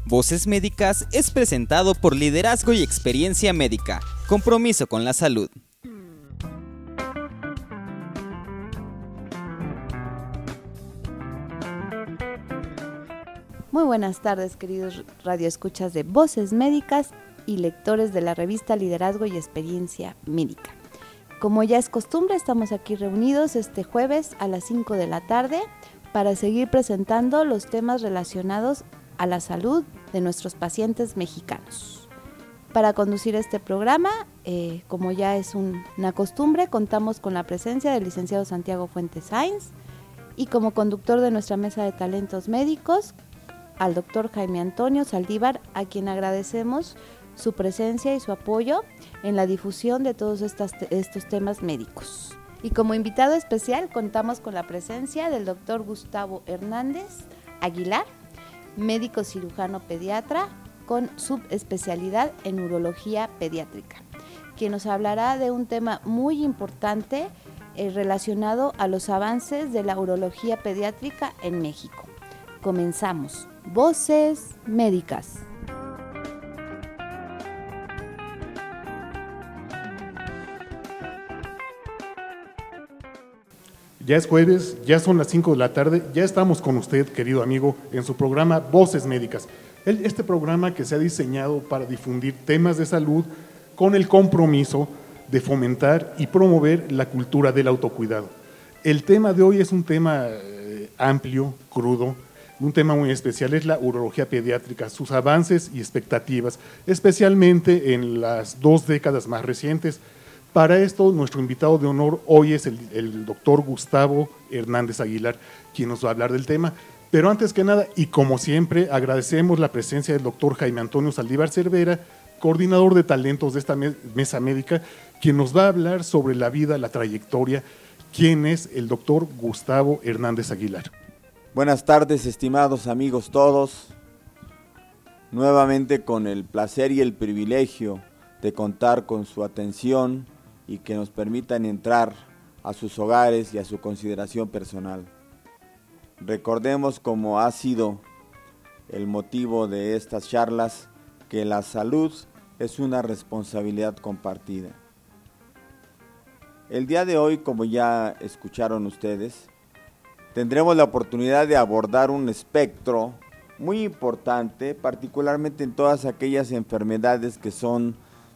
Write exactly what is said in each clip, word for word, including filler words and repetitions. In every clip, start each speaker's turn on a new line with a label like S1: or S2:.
S1: Voces Médicas es presentado por Liderazgo y Experiencia Médica. Compromiso con la salud.
S2: Muy buenas tardes, queridos radioescuchas de Voces Médicas y lectores de la revista Liderazgo y Experiencia Médica. Como ya es costumbre, estamos aquí reunidos este jueves a las cinco de la tarde para seguir presentando los temas relacionados a la salud de nuestros pacientes mexicanos. Para conducir este programa, eh, como ya es un, una costumbre, contamos con la presencia del licenciado Santiago Fuentes Sainz y como conductor de nuestra mesa de talentos médicos, al doctor Jaime Antonio Saldívar, a quien agradecemos su presencia y su apoyo en la difusión de todos estas, estos temas médicos. Y como invitado especial contamos con la presencia del doctor Gustavo Hernández Aguilar, médico cirujano pediatra con subespecialidad en urología pediátrica, quien nos hablará de un tema muy importante eh, relacionado a los avances de la urología pediátrica en México. Comenzamos. Voces Médicas.
S3: Ya es jueves, ya son las cinco de la tarde, ya estamos con usted, querido amigo, en su programa Voces Médicas. Este programa que se ha diseñado para difundir temas de salud con el compromiso de fomentar y promover la cultura del autocuidado. El tema de hoy es un tema eh, amplio, crudo, un tema muy especial, es la urología pediátrica, sus avances y expectativas, especialmente en las dos décadas más recientes. Para esto, nuestro invitado de honor hoy es el, el doctor Gustavo Hernández Aguilar, quien nos va a hablar del tema. Pero antes que nada, y como siempre, agradecemos la presencia del doctor Jaime Antonio Saldívar Cervera, coordinador de talentos de esta mesa médica, quien nos va a hablar sobre la vida, la trayectoria, quién es el doctor Gustavo Hernández Aguilar.
S4: Buenas tardes, estimados amigos todos. Nuevamente con el placer y el privilegio de contar con su atención y que nos permitan entrar a sus hogares y a su consideración personal. Recordemos, como ha sido el motivo de estas charlas, que la salud es una responsabilidad compartida. El día de hoy, como ya escucharon ustedes, tendremos la oportunidad de abordar un espectro muy importante, particularmente en todas aquellas enfermedades que son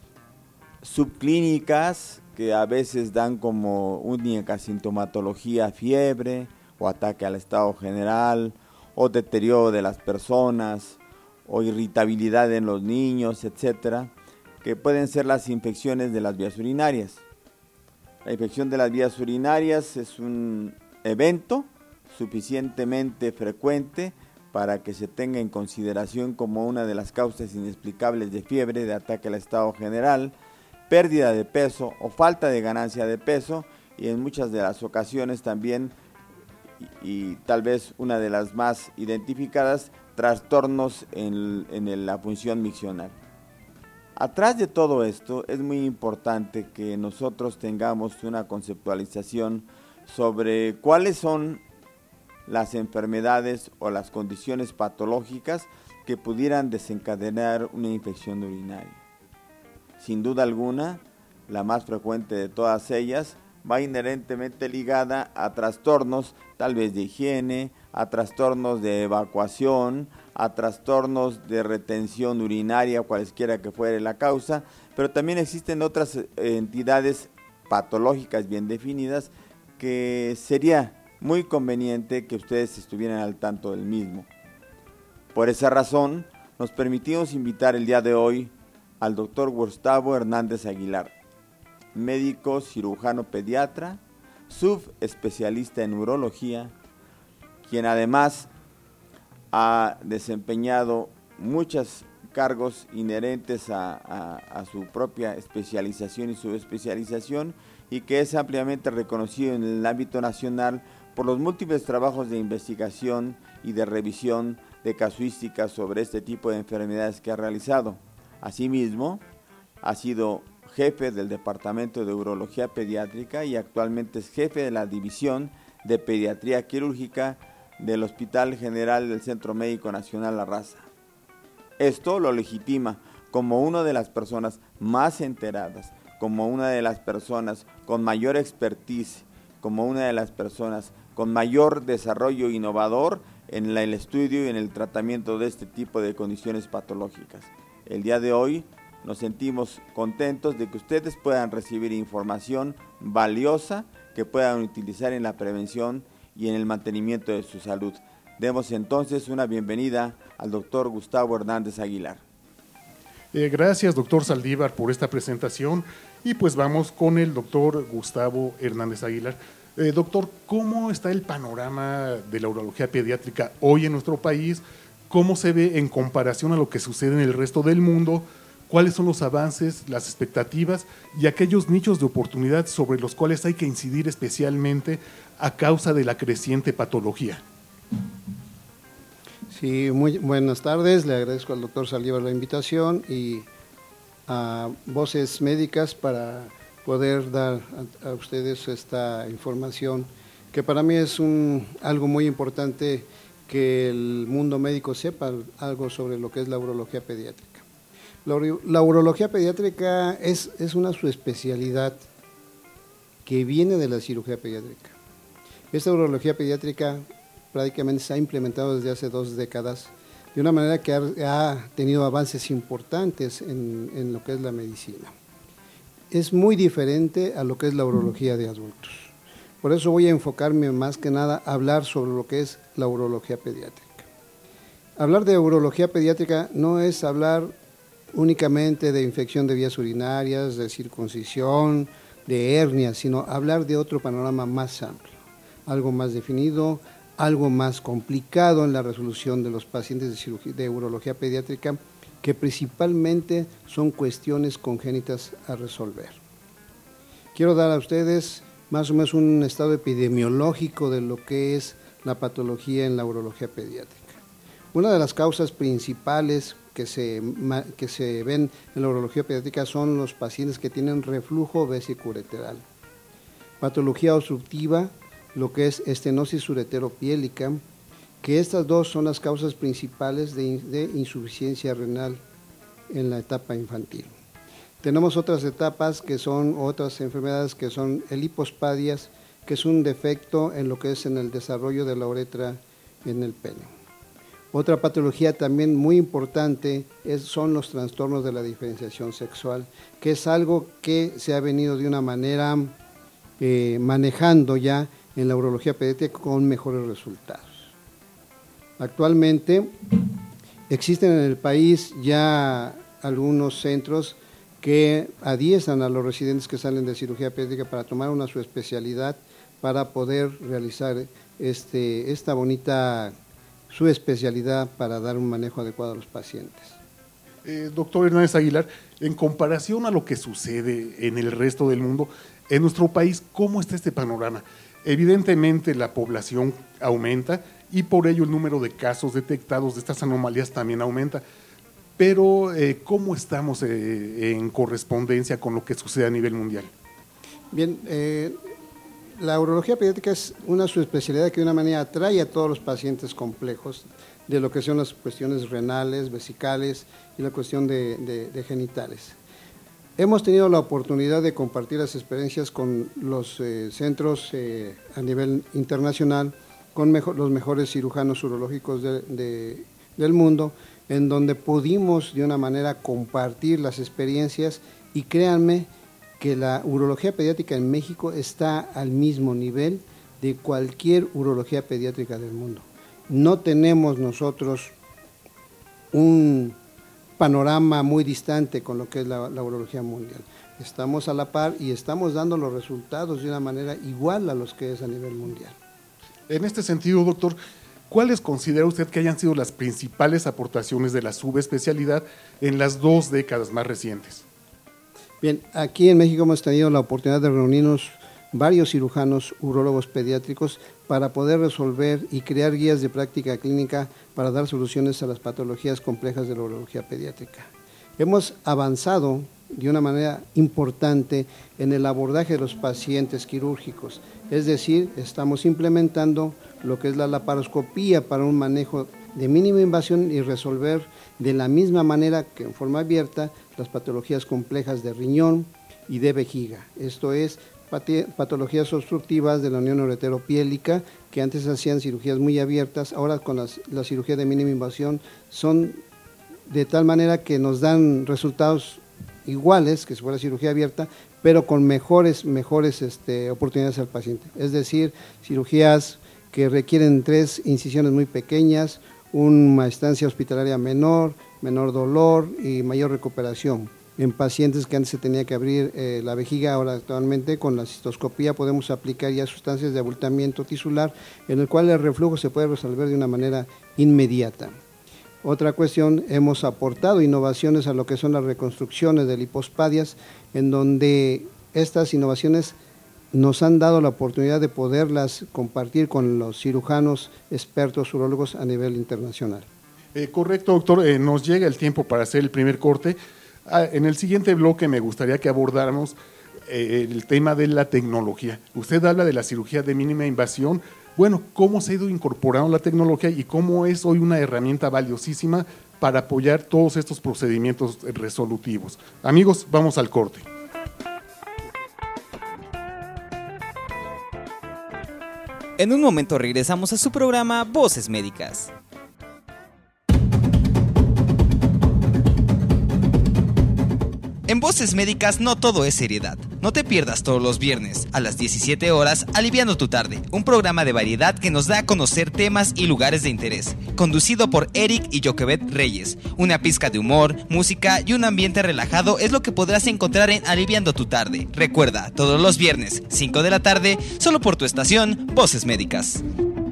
S4: subclínicas, que a veces dan como única sintomatología fiebre o ataque al estado general o deterioro de las personas o irritabilidad en los niños, etcétera, que pueden ser las infecciones de las vías urinarias. La infección de las vías urinarias es un evento suficientemente frecuente para que se tenga en consideración como una de las causas inexplicables de fiebre, de ataque al estado general, pérdida de peso o falta de ganancia de peso, y en muchas de las ocasiones también, y, y tal vez una de las más identificadas, trastornos en, en la función miccional. Atrás de todo esto es muy importante que nosotros tengamos una conceptualización sobre cuáles son las enfermedades o las condiciones patológicas que pudieran desencadenar una infección urinaria. Sin duda alguna, la más frecuente de todas ellas va inherentemente ligada a trastornos tal vez de higiene, a trastornos de evacuación, a trastornos de retención urinaria, cualesquiera que fuere la causa, pero también existen otras entidades patológicas bien definidas que sería muy conveniente que ustedes estuvieran al tanto del mismo. Por esa razón, nos permitimos invitar el día de hoy al doctor Gustavo Hernández Aguilar, médico cirujano pediatra, subespecialista en urología, quien además ha desempeñado muchos cargos inherentes a, a, a su propia especialización y subespecialización, y que es ampliamente reconocido en el ámbito nacional por los múltiples trabajos de investigación y de revisión de casuísticas sobre este tipo de enfermedades que ha realizado. Asimismo, ha sido jefe del Departamento de Urología Pediátrica y actualmente es jefe de la División de Pediatría Quirúrgica del Hospital General del Centro Médico Nacional La Raza. Esto lo legitima como una de las personas más enteradas, como una de las personas con mayor expertise, como una de las personas con mayor desarrollo innovador en la, el estudio y en el tratamiento de este tipo de condiciones patológicas. El día de hoy nos sentimos contentos de que ustedes puedan recibir información valiosa que puedan utilizar en la prevención y en el mantenimiento de su salud. Demos entonces una bienvenida al doctor Gustavo Hernández Aguilar.
S3: Eh, gracias, doctor Saldívar, por esta presentación. Y pues vamos con el doctor Gustavo Hernández Aguilar. Eh, doctor, ¿cómo está el panorama de la urología pediátrica hoy en nuestro país? ¿Cómo se ve en comparación a lo que sucede en el resto del mundo? ¿Cuáles son los avances, las expectativas y aquellos nichos de oportunidad sobre los cuales hay que incidir especialmente a causa de la creciente patología?
S5: Sí, muy buenas tardes. Le agradezco al doctor Saldívar la invitación y a Voces Médicas para poder dar a, a ustedes esta información, que para mí es un, algo muy importante que el mundo médico sepa algo sobre lo que es la urología pediátrica. La, la urología pediátrica es, es una subespecialidad que viene de la cirugía pediátrica. Esta urología pediátrica prácticamente se ha implementado desde hace dos décadas de una manera que ha, ha tenido avances importantes en, en lo que es la medicina. Es muy diferente a lo que es la urología de adultos. Por eso voy a enfocarme más que nada a hablar sobre lo que es la urología pediátrica. Hablar de urología pediátrica no es hablar únicamente de infección de vías urinarias, de circuncisión, de hernias, sino hablar de otro panorama más amplio, algo más definido, algo más complicado en la resolución de los pacientes de, cirugía, de urología pediátrica, que principalmente son cuestiones congénitas a resolver. Quiero dar a ustedes más o menos un estado epidemiológico de lo que es la patología en la urología pediátrica. Una de las causas principales que se, que se ven en la urología pediátrica son los pacientes que tienen reflujo vesicureteral, patología obstructiva, lo que es estenosis ureteropiélica, que estas dos son las causas principales de, de insuficiencia renal en la etapa infantil. Tenemos otras etapas que son otras enfermedades que son el hipospadias, que es un defecto en lo que es en el desarrollo de la uretra en el pene. Otra patología también muy importante es, son los trastornos de la diferenciación sexual, que es algo que se ha venido de una manera eh, manejando ya en la urología pediátrica con mejores resultados. Actualmente existen en el país ya algunos centros que adiestran a los residentes que salen de cirugía pediátrica para tomar una subespecialidad para poder realizar este, esta bonita subespecialidad para dar un manejo adecuado a los pacientes.
S3: Eh, doctor Hernández Aguilar, en comparación a lo que sucede en el resto del mundo, en nuestro país, ¿cómo está este panorama? Evidentemente la población aumenta y por ello el número de casos detectados de estas anomalías también aumenta, pero eh, ¿cómo estamos eh, en correspondencia con lo que sucede a nivel mundial?
S5: Bien, eh, la urología pediátrica es una subespecialidad que de una manera atrae a todos los pacientes complejos de lo que son las cuestiones renales, vesicales y la cuestión de, de, de genitales. Hemos tenido la oportunidad de compartir las experiencias con los eh, centros eh, a nivel internacional, con mejor, los mejores cirujanos urológicos de, de, del mundo, en donde pudimos de una manera compartir las experiencias y créanme que la urología pediátrica en México está al mismo nivel de cualquier urología pediátrica del mundo. No tenemos nosotros un panorama muy distante con lo que es la, la urología mundial. Estamos a la par y estamos dando los resultados de una manera igual a los que es a nivel mundial.
S3: En este sentido, doctor, ¿cuáles considera usted que hayan sido las principales aportaciones de la subespecialidad en las dos décadas más recientes?
S5: Bien, aquí en México hemos tenido la oportunidad de reunirnos varios cirujanos urólogos pediátricos para poder resolver y crear guías de práctica clínica para dar soluciones a las patologías complejas de la urología pediátrica. Hemos avanzado de una manera importante en el abordaje de los pacientes quirúrgicos, es decir, estamos implementando lo que es la laparoscopía para un manejo de mínima invasión y resolver de la misma manera que en forma abierta las patologías complejas de riñón y de vejiga. Esto es, patologías obstructivas de la unión ureteropiélica, que antes hacían cirugías muy abiertas, ahora con las, la cirugía de mínima invasión son de tal manera que nos dan resultados iguales que si fuera cirugía abierta, pero con mejores, mejores este, oportunidades al paciente. Es decir, cirugías que requieren tres incisiones muy pequeñas, una estancia hospitalaria menor, menor dolor y mayor recuperación. En pacientes que antes se tenía que abrir eh, la vejiga, ahora actualmente con la cistoscopía podemos aplicar ya sustancias de abultamiento tisular, en el cual el reflujo se puede resolver de una manera inmediata. Otra cuestión, hemos aportado innovaciones a lo que son las reconstrucciones de lipospadias, en donde estas innovaciones nos han dado la oportunidad de poderlas compartir con los cirujanos expertos urólogos a nivel internacional.
S3: Eh, correcto, doctor, eh, nos llega el tiempo para hacer el primer corte. Ah, en el siguiente bloque me gustaría que abordáramos eh, el tema de la tecnología. Usted habla de la cirugía de mínima invasión. Bueno, ¿cómo se ha ido incorporando la tecnología y cómo es hoy una herramienta valiosísima para apoyar todos estos procedimientos resolutivos? Amigos, vamos al corte.
S1: En un momento regresamos a su programa Voces Médicas. En Voces Médicas no todo es seriedad. No te pierdas todos los viernes a las diecisiete horas Aliviando tu Tarde, un programa de variedad que nos da a conocer temas y lugares de interés, conducido por Eric y Joquebet Reyes. Una pizca de humor, música y un ambiente relajado es lo que podrás encontrar en Aliviando tu Tarde. Recuerda, todos los viernes, cinco de la tarde, solo por tu estación Voces Médicas.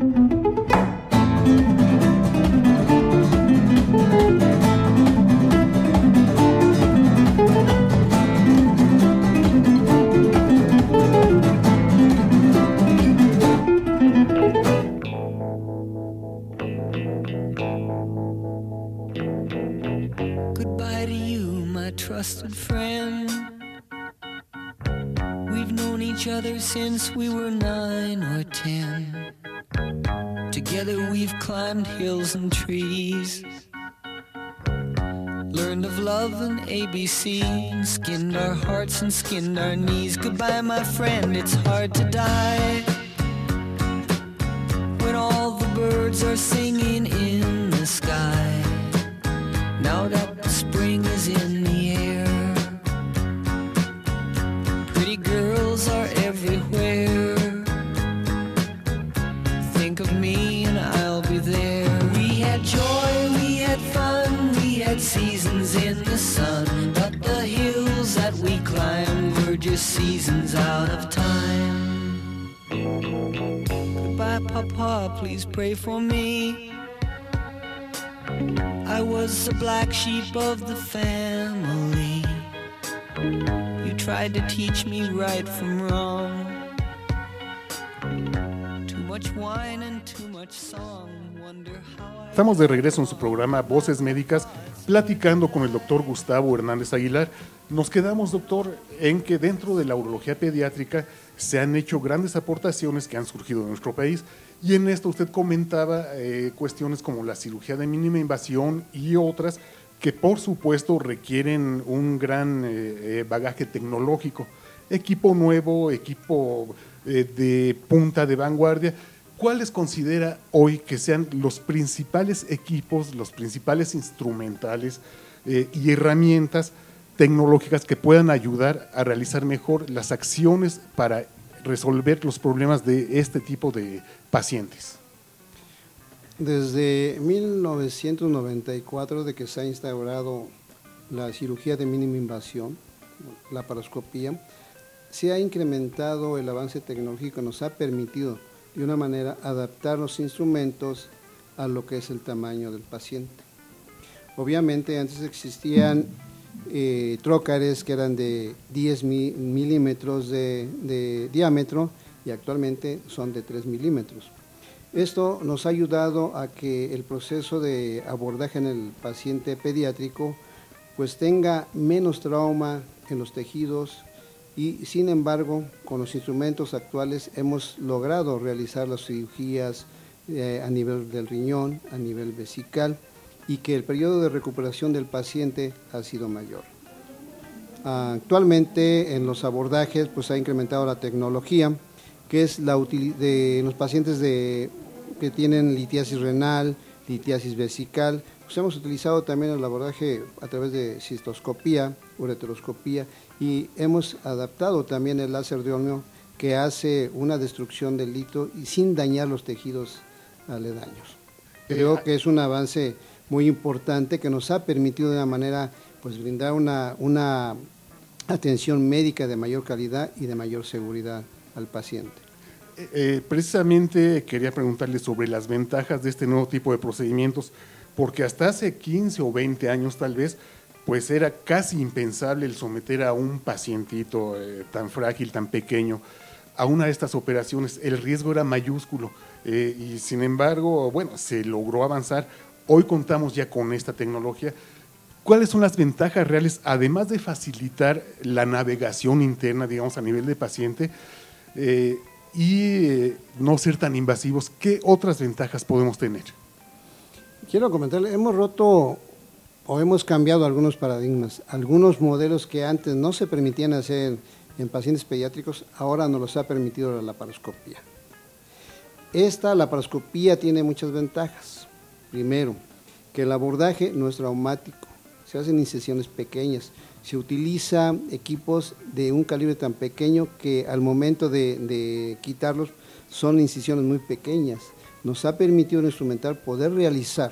S6: Trusted friend, we've known each other since we were nine or ten. Together we've climbed hills and trees, learned of love and A B C, skinned our hearts and skinned our knees. Goodbye, my friend, it's hard to die when all the birds are singing in the sky. Now that the spring is in the air, pretty girls are everywhere. Think of me and I'll be there. We had joy, we had fun, we had seasons in the sun, but the hills that we climbed were just seasons out of time. Goodbye, Papa, please pray for me. I was the black sheep of the family. You tried to teach me right from wrong. Too much wine and too much song. Wonder how I...
S3: Estamos de regreso en su programa Voces Médicas, platicando con el doctor Gustavo Hernández Aguilar. Nos quedamos, doctor, en que dentro de la urología pediátrica se han hecho grandes aportaciones que han surgido en nuestro país, y en esto usted comentaba eh, cuestiones como la cirugía de mínima invasión y otras que por supuesto requieren un gran eh, bagaje tecnológico, equipo nuevo, equipo eh, de punta, de vanguardia. ¿Cuáles considera hoy que sean los principales equipos, los principales instrumentales eh, y herramientas tecnológicas que puedan ayudar a realizar mejor las acciones para resolver los problemas de este tipo de pacientes?
S5: Desde mil novecientos noventa y cuatro, de que se ha instaurado la cirugía de mínima invasión, la laparoscopía, se ha incrementado el avance tecnológico, nos ha permitido de una manera adaptar los instrumentos a lo que es el tamaño del paciente. Obviamente antes existían eh, trócares que eran de diez milímetros de, de diámetro y actualmente son de tres milímetros. Esto nos ha ayudado a que el proceso de abordaje en el paciente pediátrico pues tenga menos trauma en los tejidos, y sin embargo con los instrumentos actuales hemos logrado realizar las cirugías eh, a nivel del riñón, a nivel vesical, y que el periodo de recuperación del paciente ha sido mayor. Actualmente en los abordajes pues ha incrementado la tecnología, que es la util de los pacientes de, que tienen litiasis renal, litiasis vesical. Pues hemos utilizado también el abordaje a través de cistoscopía, ureteroscopía, y hemos adaptado también el láser de Olmio, que hace una destrucción del lito y sin dañar los tejidos aledaños. Creo que es un avance muy importante que nos ha permitido de una manera pues brindar una, una atención médica de mayor calidad y de mayor seguridad al paciente.
S3: Eh, eh, precisamente quería preguntarle sobre las ventajas de este nuevo tipo de procedimientos, porque hasta hace quince o veinte años tal vez, pues era casi impensable el someter a un pacientito eh, tan frágil, tan pequeño, a una de estas operaciones. El riesgo era mayúsculo eh, y sin embargo, bueno, se logró avanzar. Hoy contamos ya con esta tecnología. ¿Cuáles son las ventajas reales, además de facilitar la navegación interna, digamos, a nivel de paciente eh, y eh, no ser tan invasivos? ¿Qué otras ventajas podemos tener?
S5: Quiero comentarle, hemos roto o hemos cambiado algunos paradigmas. Algunos modelos que antes no se permitían hacer en pacientes pediátricos, ahora nos los ha permitido la laparoscopía. Esta laparoscopía tiene muchas ventajas. Primero, que el abordaje no es traumático, se hacen incisiones pequeñas, se utiliza equipos de un calibre tan pequeño que al momento de, de quitarlos son incisiones muy pequeñas. Nos ha permitido el instrumental poder realizar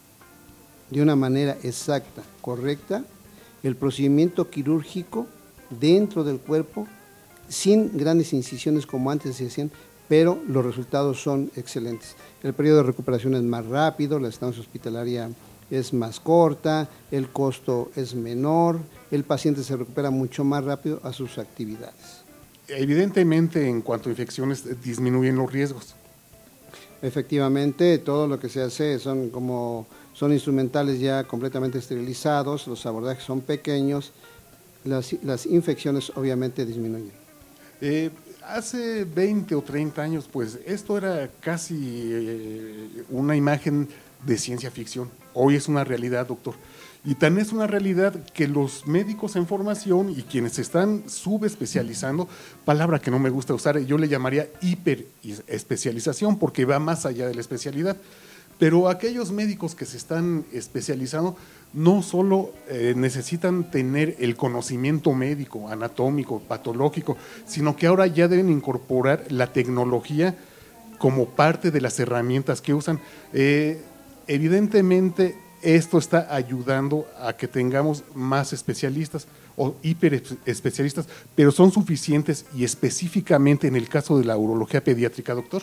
S5: de una manera exacta, correcta, el procedimiento quirúrgico dentro del cuerpo, sin grandes incisiones como antes se hacían, pero los resultados son excelentes. El periodo de recuperación es más rápido, la estancia hospitalaria es más corta, el costo es menor, el paciente se recupera mucho más rápido a sus actividades.
S3: Evidentemente, en cuanto a infecciones, disminuyen los riesgos.
S5: Efectivamente, todo lo que se hace son como son instrumentales ya completamente esterilizados, los abordajes son pequeños, las, las infecciones obviamente disminuyen.
S3: Eh, hace veinte o treinta años, pues esto era casi eh, una imagen de ciencia ficción. Hoy es una realidad, doctor. Y tan es una realidad que los médicos en formación y quienes se están subespecializando, palabra que no me gusta usar, yo le llamaría hiperespecialización porque va más allá de la especialidad. Pero aquellos médicos que se están especializando no solo eh, necesitan tener el conocimiento médico, anatómico, patológico, sino que ahora ya deben incorporar la tecnología como parte de las herramientas que usan. Eh, evidentemente, esto está ayudando a que tengamos más especialistas o hiperespecialistas, pero ¿son suficientes y específicamente en el caso de la urología pediátrica, doctor?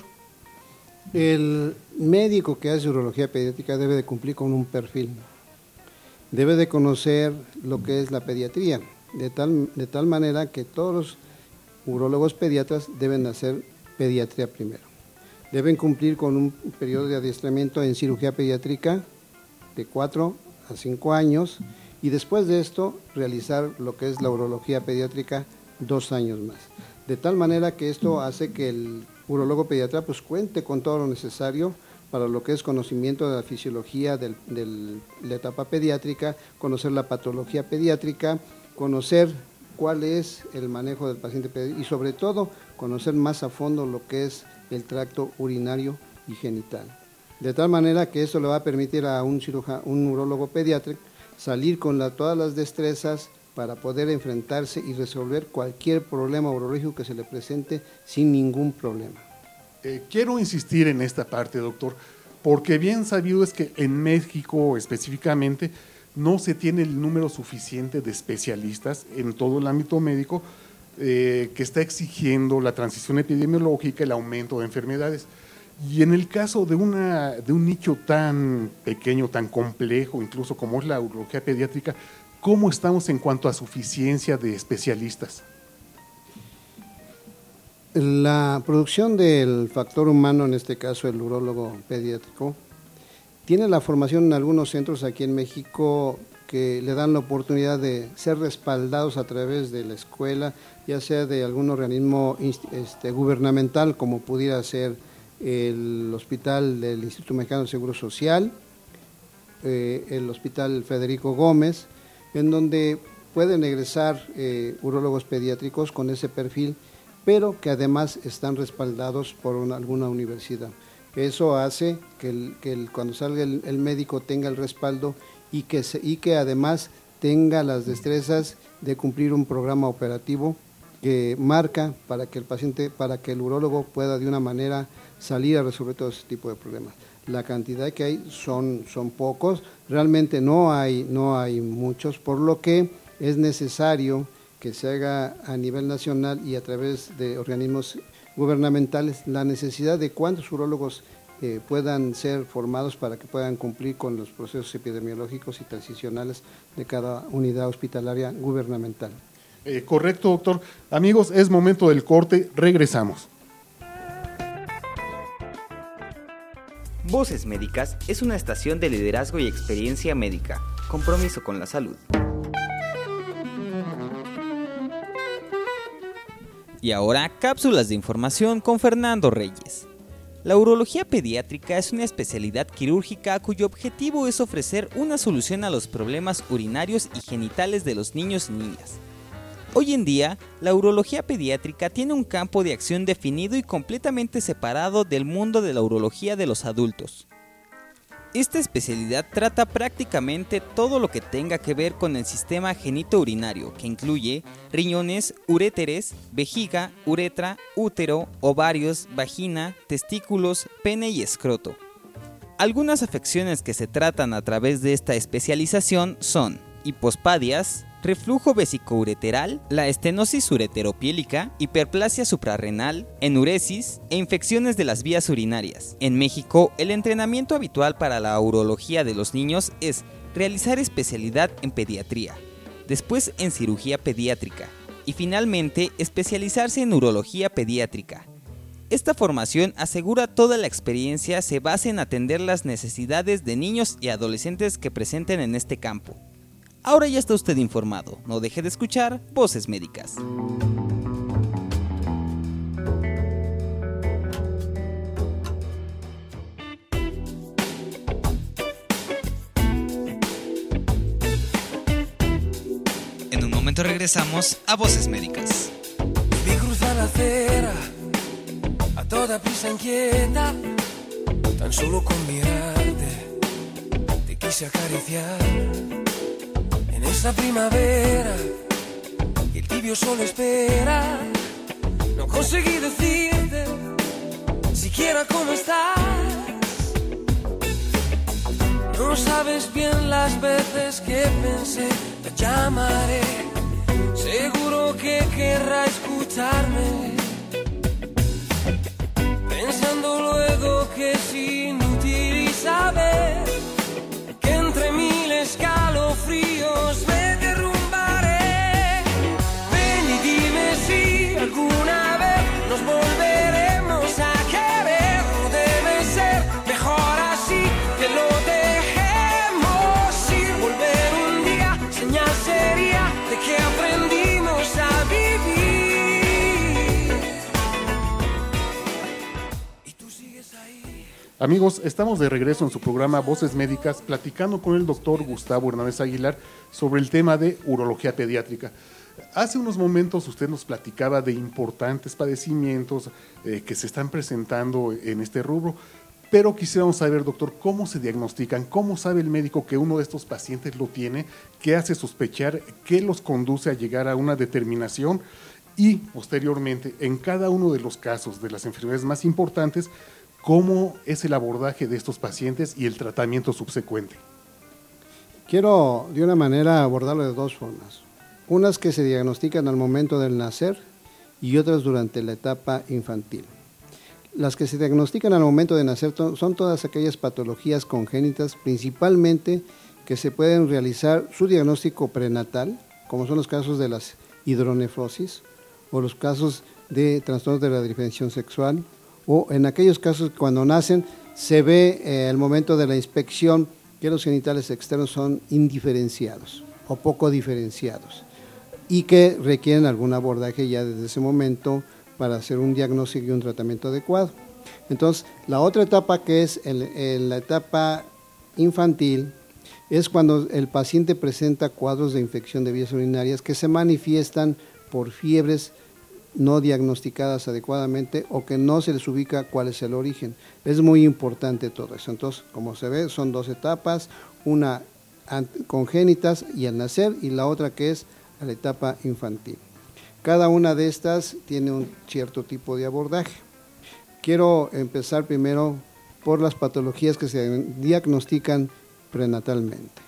S5: El médico que hace urología pediátrica debe de cumplir con un perfil, debe de conocer lo que es la pediatría, de tal, de tal manera que todos los urólogos pediatras deben hacer pediatría primero. Deben cumplir con un periodo de adiestramiento en cirugía pediátrica de cuatro a cinco años y después de esto realizar lo que es la urología pediátrica dos años más. De tal manera que esto hace que el urólogo pediatra pues cuente con todo lo necesario para lo que es conocimiento de la fisiología de la etapa pediátrica, conocer la patología pediátrica, conocer cuál es el manejo del paciente pediátrico y sobre todo conocer más a fondo lo que es el tracto urinario y genital. De tal manera que eso le va a permitir a un cirujano, un urólogo pediátrico salir con la, todas las destrezas para poder enfrentarse y resolver cualquier problema urológico que se le presente sin ningún problema.
S3: Eh, quiero insistir en esta parte, doctor, porque bien sabido es que en México específicamente no se tiene el número suficiente de especialistas en todo el ámbito médico eh, que está exigiendo la transición epidemiológica, el aumento de enfermedades. Y en el caso de, una, de un nicho tan pequeño, tan complejo, incluso como es la urología pediátrica, ¿cómo estamos en cuanto a suficiencia de especialistas?
S5: La producción del factor humano, en este caso el urólogo pediátrico, tiene la formación en algunos centros aquí en México que le dan la oportunidad de ser respaldados a través de la escuela, ya sea de algún organismo este, gubernamental como pudiera ser el Hospital del Instituto Mexicano del Seguro Social, eh, el Hospital Federico Gómez, en donde pueden egresar eh, urólogos pediátricos con ese perfil, pero que además están respaldados por una, alguna universidad. Eso hace que, el, que el, cuando salga el, el médico tenga el respaldo y que, se, y que además tenga las destrezas de cumplir un programa operativo que marca para que el paciente, para que el urólogo pueda de una manera salir a resolver todo ese tipo de problemas. La cantidad que hay son, son pocos, realmente no hay, no hay muchos, por lo que es necesario que se haga a nivel nacional y a través de organismos gubernamentales la necesidad de cuántos urólogos eh, puedan ser formados para que puedan cumplir con los procesos epidemiológicos y transicionales de cada unidad hospitalaria gubernamental.
S3: Eh, correcto, doctor. Amigos, es momento del corte, regresamos.
S1: Voces Médicas es una estación de liderazgo y experiencia médica, compromiso con la salud. Y ahora, cápsulas de información con Fernando Reyes. La urología pediátrica es una especialidad quirúrgica cuyo objetivo es ofrecer una solución a los problemas urinarios y genitales de los niños y niñas. Hoy en día, la urología pediátrica tiene un campo de acción definido y completamente separado del mundo de la urología de los adultos. Esta especialidad trata prácticamente todo lo que tenga que ver con el sistema genitourinario, que incluye riñones, uréteres, vejiga, uretra, útero, ovarios, vagina, testículos, pene y escroto. Algunas afecciones que se tratan a través de esta especialización son hipospadias, reflujo vesicoureteral, la estenosis ureteropiélica, hiperplasia suprarrenal, enuresis e infecciones de las vías urinarias. En México, el entrenamiento habitual para la urología de los niños es realizar especialidad en pediatría, después en cirugía pediátrica y finalmente especializarse en urología pediátrica. Esta formación asegura toda la experiencia se basa en atender las necesidades de niños y adolescentes que presenten en este campo. Ahora ya está usted informado, no deje de escuchar Voces Médicas. En un momento regresamos a Voces Médicas.
S6: Vi cruzar la acera a toda prisa inquieta, tan solo con mirarte te quise acariciar. En esta primavera y el tibio sol espera, no conseguí decirte siquiera cómo estás. No sabes bien las veces que pensé te llamaré, seguro que querrá escucharme, pensando luego que es inútil y saber que entre mil escalofríos me derrumbaré. Ven y dime si alguna vez nos volveremos a querer, o debe ser mejor así que lo dejemos ir. Volver un día, señal sería de que aprendimos a vivir. Y tú sigues ahí.
S3: Amigos, estamos de regreso en su programa Voces Médicas, platicando con el doctor Gustavo Hernández Aguilar sobre el tema de urología pediátrica. Hace unos momentos usted nos platicaba de importantes padecimientos eh, que se están presentando en este rubro, pero quisiéramos saber, doctor, cómo se diagnostican, cómo sabe el médico que uno de estos pacientes lo tiene, qué hace sospechar, qué los conduce a llegar a una determinación y, posteriormente, en cada uno de los casos de las enfermedades más importantes, cómo es el abordaje de estos pacientes y el tratamiento subsecuente.
S5: Quiero de una manera abordarlo de dos formas. Unas que se diagnostican al momento del nacer y otras durante la etapa infantil. Las que se diagnostican al momento de nacer son todas aquellas patologías congénitas, principalmente que se pueden realizar su diagnóstico prenatal, como son los casos de las hidronefrosis o los casos de trastornos de la diferenciación sexual, o en aquellos casos cuando nacen se ve eh, al momento de la inspección que los genitales externos son indiferenciados o poco diferenciados y que requieren algún abordaje ya desde ese momento para hacer un diagnóstico y un tratamiento adecuado. Entonces, la otra etapa que es el, el, la etapa infantil es cuando el paciente presenta cuadros de infección de vías urinarias que se manifiestan por fiebres no diagnosticadas adecuadamente o que no se les ubica cuál es el origen. Es muy importante todo eso. Entonces, como se ve, son dos etapas, una congénitas y al nacer y la otra que es a la etapa infantil. Cada una de estas tiene un cierto tipo de abordaje. Quiero empezar primero por las patologías que se diagnostican prenatalmente.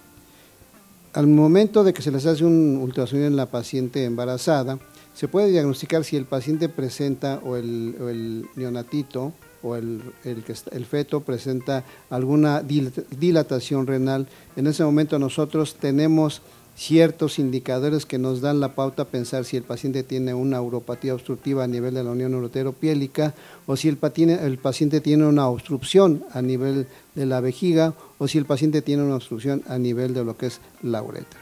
S5: Al momento de que se les hace un ultrasonido en la paciente embarazada, se puede diagnosticar si el paciente presenta o el, o el neonatito o el, el, el feto presenta alguna dilatación renal. En ese momento nosotros tenemos ciertos indicadores que nos dan la pauta a pensar si el paciente tiene una uropatía obstructiva a nivel de la unión ureteropiélica o si el, el paciente tiene una obstrucción a nivel de la vejiga o si el paciente tiene una obstrucción a nivel de lo que es la uretra.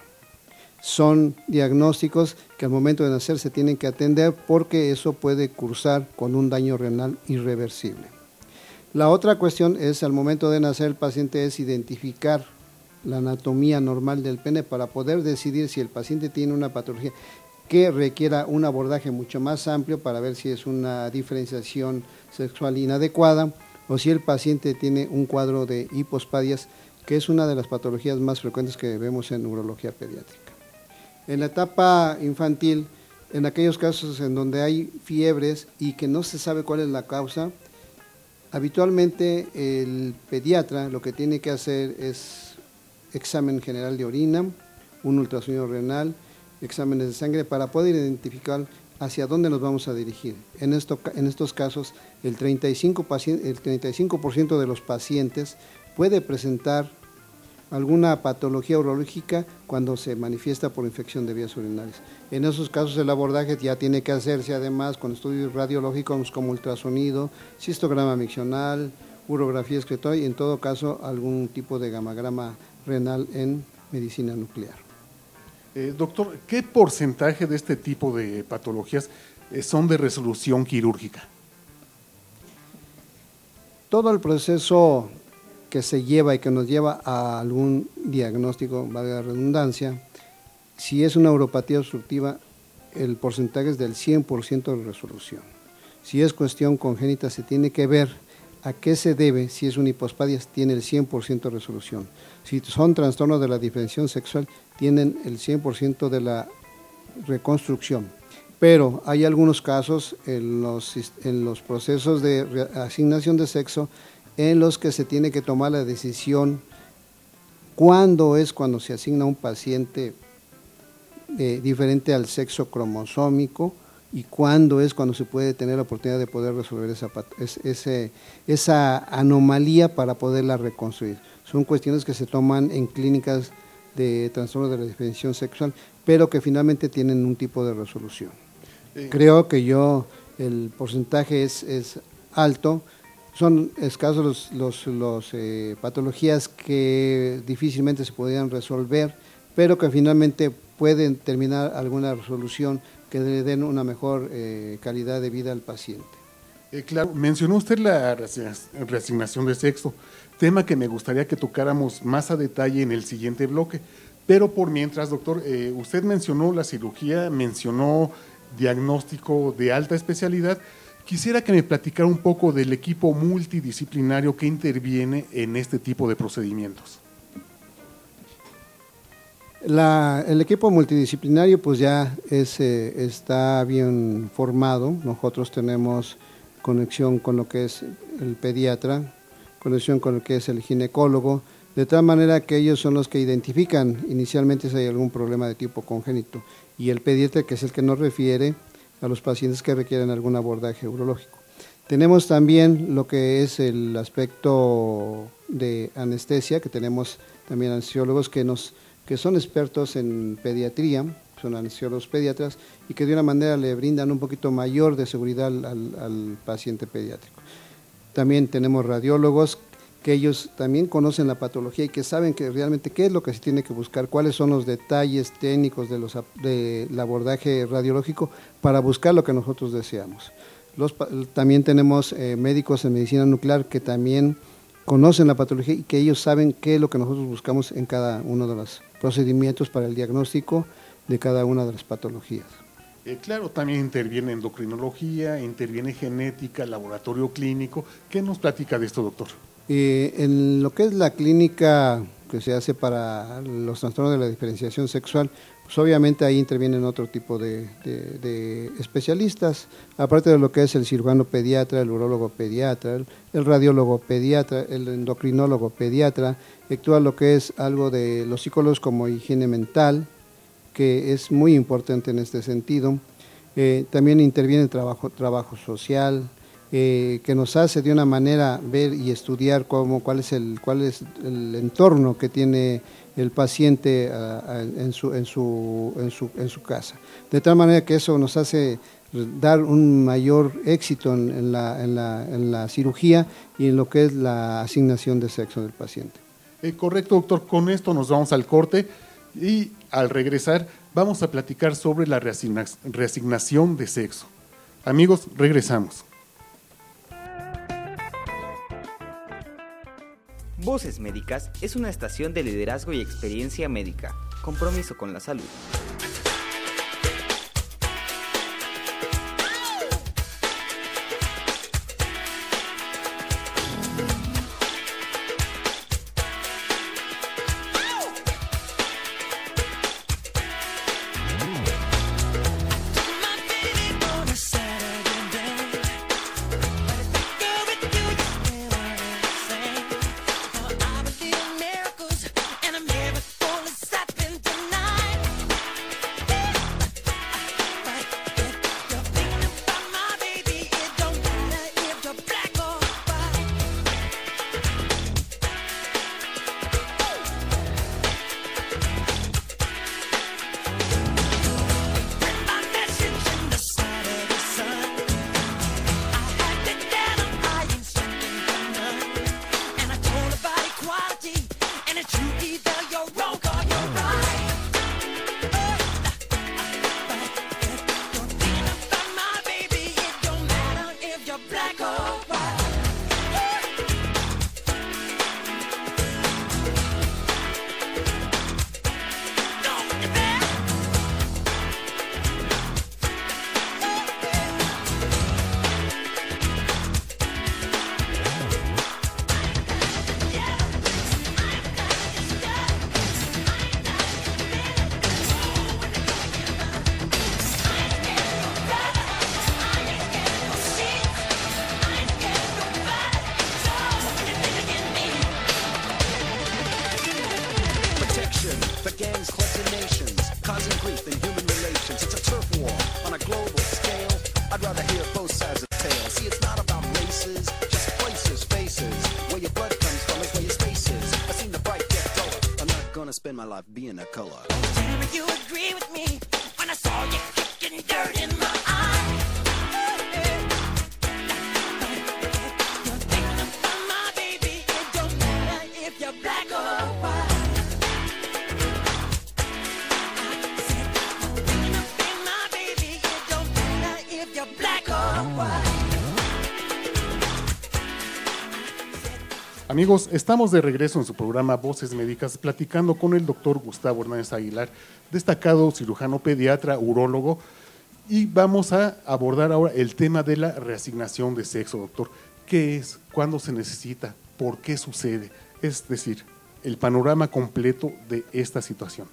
S5: Son diagnósticos que al momento de nacer se tienen que atender porque eso puede cursar con un daño renal irreversible. La otra cuestión es al momento de nacer el paciente es identificar la anatomía normal del pene para poder decidir si el paciente tiene una patología que requiera un abordaje mucho más amplio para ver si es una diferenciación sexual inadecuada o si el paciente tiene un cuadro de hipospadias, que es una de las patologías más frecuentes que vemos en urología pediátrica. En la etapa infantil, en aquellos casos en donde hay fiebres y que no se sabe cuál es la causa, habitualmente el pediatra lo que tiene que hacer es examen general de orina, un ultrasonido renal, exámenes de sangre para poder identificar hacia dónde nos vamos a dirigir. En, esto, en estos casos, el treinta y cinco por ciento de los pacientes puede presentar alguna patología urológica cuando se manifiesta por infección de vías urinarias. En esos casos el abordaje ya tiene que hacerse además con estudios radiológicos como ultrasonido, cistograma miccional, urografía excretora y en todo caso algún tipo de gamagrama renal en medicina nuclear.
S3: Eh, doctor, ¿qué porcentaje de este tipo de patologías eh, son de resolución quirúrgica?
S5: Todo el proceso que se lleva y que nos lleva a algún diagnóstico, valga la redundancia, si es una uropatía obstructiva, el porcentaje es del cien por ciento de resolución. Si es cuestión congénita, se tiene que ver a qué se debe. Si es una hipospadia, tiene el cien por ciento de resolución. Si son trastornos de la diferenciación sexual, tienen el cien por ciento de la reconstrucción. Pero hay algunos casos en los, en los procesos de asignación de sexo en los que se tiene que tomar la decisión cuándo es cuando se asigna un paciente eh, diferente al sexo cromosómico y cuándo es cuando se puede tener la oportunidad de poder resolver esa, ese, esa anomalía para poderla reconstruir. Son cuestiones que se toman en clínicas de trastorno de la diferenciación sexual, pero que finalmente tienen un tipo de resolución. Sí. Creo que yo, el porcentaje es, es alto. Son escasos los, los, los eh, patologías que difícilmente se podrían resolver, pero que finalmente pueden terminar alguna resolución que le den una mejor eh, calidad de vida al paciente.
S3: Eh, claro, mencionó usted la reasignación de sexo, tema que me gustaría que tocáramos más a detalle en el siguiente bloque, pero por mientras, doctor, eh, usted mencionó la cirugía, mencionó diagnóstico de alta especialidad. Quisiera que me platicara un poco del equipo multidisciplinario que interviene en este tipo de procedimientos.
S5: La, el equipo multidisciplinario pues ya es, eh, está bien formado. Nosotros tenemos conexión con lo que es el pediatra, conexión con lo que es el ginecólogo, de tal manera que ellos son los que identifican inicialmente si hay algún problema de tipo congénito y el pediatra, que es el que nos refiere a los pacientes que requieren algún abordaje urológico. Tenemos también lo que es el aspecto de anestesia, que tenemos también anestesiólogos que, nos, que son expertos en pediatría, son anestesiólogos pediatras, y que de una manera le brindan un poquito mayor de seguridad al, al, al paciente pediátrico. También tenemos radiólogos que ellos también conocen la patología y que saben que realmente qué es lo que se tiene que buscar, cuáles son los detalles técnicos de los, del abordaje radiológico para buscar lo que nosotros deseamos. Los, también tenemos eh, médicos en medicina nuclear que también conocen la patología y que ellos saben qué es lo que nosotros buscamos en cada uno de los procedimientos para el diagnóstico de cada una de las patologías.
S3: Eh, claro, también interviene endocrinología, interviene genética, laboratorio clínico. ¿Qué nos platica de esto, doctor?
S5: Eh, en lo que es la clínica que se hace para los trastornos de la diferenciación sexual, pues obviamente ahí intervienen otro tipo de, de, de especialistas, aparte de lo que es el cirujano pediatra, el urólogo pediatra, el, el radiólogo pediatra, el endocrinólogo pediatra, actúa lo que es algo de los psicólogos como higiene mental, que es muy importante en este sentido. Eh, también interviene el trabajo, trabajo social, eh, que nos hace de una manera ver y estudiar cómo, cuál es el, cuál es el entorno que tiene el paciente uh, en, su, en, su, en, su, en su casa. De tal manera que eso nos hace dar un mayor éxito en, en, la, en, la, en la cirugía y en lo que es la asignación de sexo del paciente.
S3: Eh, correcto, doctor. Con esto nos vamos al corte y al regresar vamos a platicar sobre la reasigna reasignación de sexo. Amigos, regresamos.
S1: Voces Médicas es una estación de liderazgo y experiencia médica. Compromiso con la salud.
S7: Spend my life being a color.
S6: Tell me you agree with me when I saw you kicking dirt in my eye. You're thinking about my baby. It don't matter if you're black or white. I said you're thinking about my baby. It don't matter if you're black or white.
S3: Amigos, estamos de regreso en su programa Voces Médicas, platicando con el doctor Gustavo Hernández Aguilar, destacado cirujano pediatra, urólogo, y vamos a abordar ahora el tema de la reasignación de sexo, doctor. ¿Qué es? ¿Cuándo se necesita? ¿Por qué sucede? Es decir, el panorama completo de esta situación.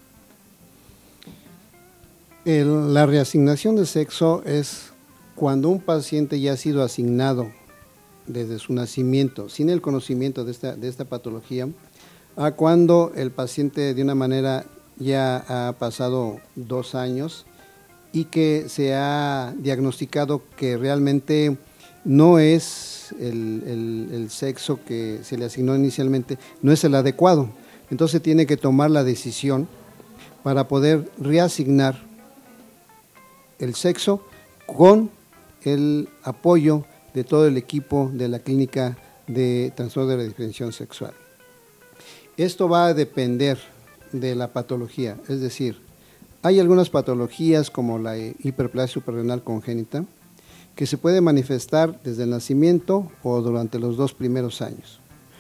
S5: El, la reasignación de sexo es cuando un paciente ya ha sido asignado desde su nacimiento, sin el conocimiento de esta, de esta patología, a cuando el paciente de una manera ya ha pasado dos años y que se ha diagnosticado que realmente no es el, el, el sexo que se le asignó inicialmente, no es el adecuado. Entonces tiene que tomar la decisión para poder reasignar el sexo con el apoyo de todo el equipo de la clínica de trastorno de la diferenciación sexual. Esto va a depender de la patología, es decir, hay algunas patologías como la hiperplasia suprarrenal congénita que se puede manifestar desde el nacimiento o durante los dos primeros años.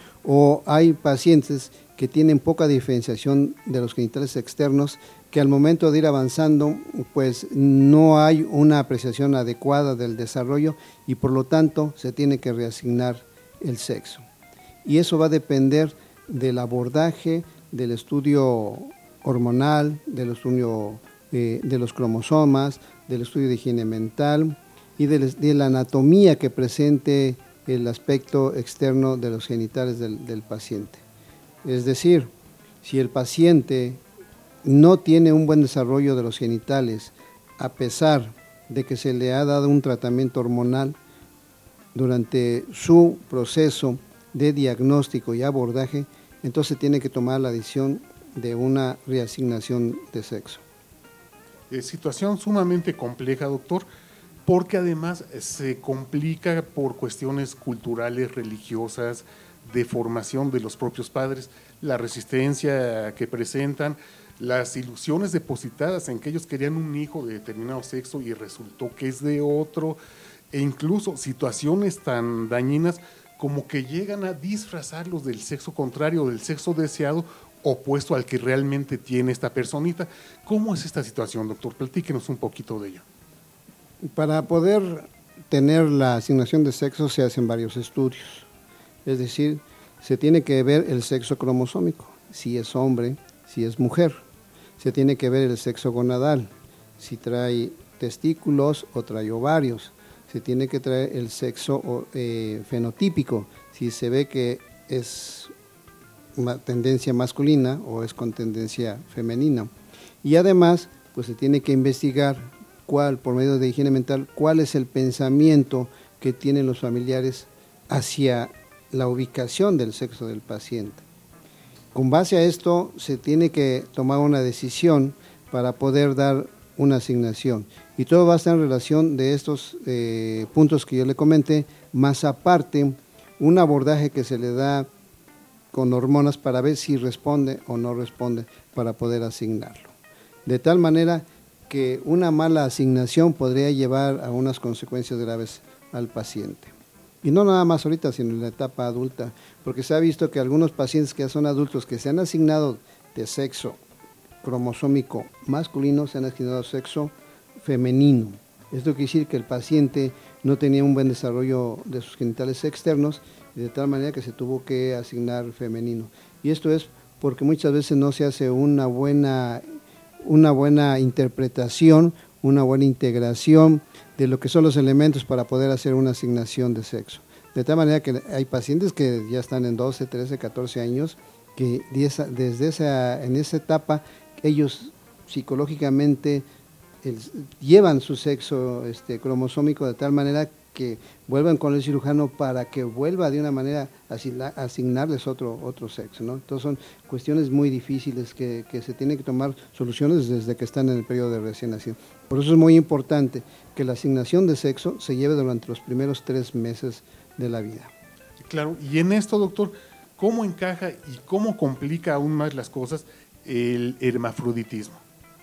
S5: O hay pacientes que tienen poca diferenciación de los genitales externos, que al momento de ir avanzando, pues no hay una apreciación adecuada del desarrollo y por lo tanto se tiene que reasignar el sexo. Y eso va a depender del abordaje, del estudio hormonal, del estudio eh, de los cromosomas, del estudio de higiene mental y de, de la anatomía que presente el aspecto externo de los genitales del, del paciente. Es decir, si el paciente no tiene un buen desarrollo de los genitales, a pesar de que se le ha dado un tratamiento hormonal, durante su proceso de diagnóstico y abordaje, entonces tiene que tomar la decisión de una reasignación de sexo.
S3: Eh, situación sumamente compleja, doctor, porque además se complica por cuestiones culturales, religiosas, de formación de los propios padres, la resistencia que presentan, las ilusiones depositadas en que ellos querían un hijo de determinado sexo y resultó que es de otro, e incluso situaciones tan dañinas como que llegan a disfrazarlos del sexo contrario, del sexo deseado, opuesto al que realmente tiene esta personita. ¿Cómo es esta situación, doctor? Platíquenos un poquito de ello.
S5: Para poder tener la asignación de sexo se hacen varios estudios, es decir, se tiene que ver el sexo cromosómico, si es hombre, si es mujer, se tiene que ver el sexo gonadal, si trae testículos o trae ovarios, se tiene que traer el sexo eh, fenotípico, si se ve que es una tendencia masculina o es con tendencia femenina. Y además, pues se tiene que investigar cuál, por medio de higiene mental, cuál es el pensamiento que tienen los familiares hacia la ubicación del sexo del paciente. Con base a esto, se tiene que tomar una decisión para poder dar una asignación. Y todo va a estar en relación de estos eh, puntos que yo le comenté, más aparte, un abordaje que se le da con hormonas para ver si responde o no responde para poder asignarlo. De tal manera que una mala asignación podría llevar a unas consecuencias graves al paciente. Y no nada más ahorita, sino en la etapa adulta, porque se ha visto que algunos pacientes que ya son adultos, que se han asignado de sexo cromosómico masculino, se han asignado sexo femenino. Esto quiere decir que el paciente no tenía un buen desarrollo de sus genitales externos, de tal manera que se tuvo que asignar femenino. Y esto es porque muchas veces no se hace una buena, una buena interpretación, una buena integración de lo que son los elementos para poder hacer una asignación de sexo. De tal manera que hay pacientes que ya están en doce, trece, catorce años, que desde esa, en esa etapa ellos psicológicamente el, llevan su sexo este, cromosómico de tal manera que vuelvan con el cirujano para que vuelva de una manera a asignarles otro, otro sexo, ¿no? Entonces son cuestiones muy difíciles que, que se tienen que tomar soluciones desde que están en el periodo de recién nacido. Por eso es muy importante que la asignación de sexo se lleve durante los primeros tres meses de la vida.
S3: Claro, y en esto, doctor, ¿cómo encaja y cómo complica aún más las cosas el hermafroditismo?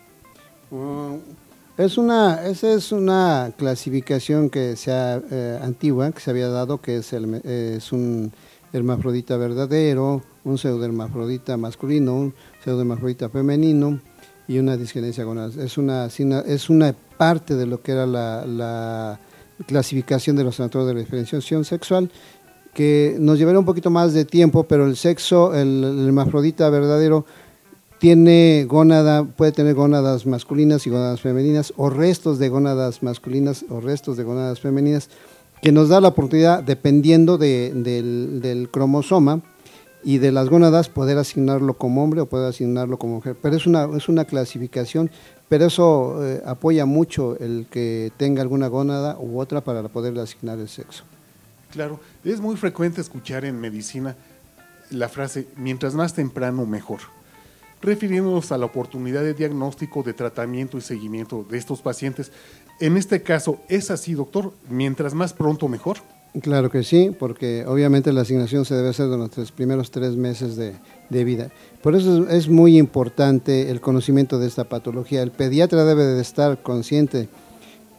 S5: Uh, Es una, esa es una clasificación que sea eh, antigua, que se había dado, que es, el, eh, es un hermafrodita verdadero, un pseudohermafrodita masculino, un pseudohermafrodita femenino y una disgenesia gonadal. Es una, es una parte de lo que era la, la clasificación de los sanatoриos de diferenciación sexual, que nos llevará un poquito más de tiempo, pero el sexo, el, el hermafrodita verdadero, tiene gónada, puede tener gónadas masculinas y gónadas femeninas, o restos de gónadas masculinas o restos de gónadas femeninas, que nos da la oportunidad, dependiendo de, del, del cromosoma y de las gónadas, poder asignarlo como hombre o poder asignarlo como mujer. Pero es una, es una clasificación, pero eso eh, apoya mucho el que tenga alguna gónada u otra para poderle asignar el sexo.
S3: Claro, es muy frecuente escuchar en medicina la frase, mientras más temprano, mejor, refiriéndonos a la oportunidad de diagnóstico, de tratamiento y seguimiento de estos pacientes. En este caso, ¿es así, doctor? ¿Mientras más pronto, mejor?
S5: Claro que sí, porque obviamente la asignación se debe hacer durante los primeros tres meses de, de vida. Por eso es, es muy importante el conocimiento de esta patología. El pediatra debe de estar consciente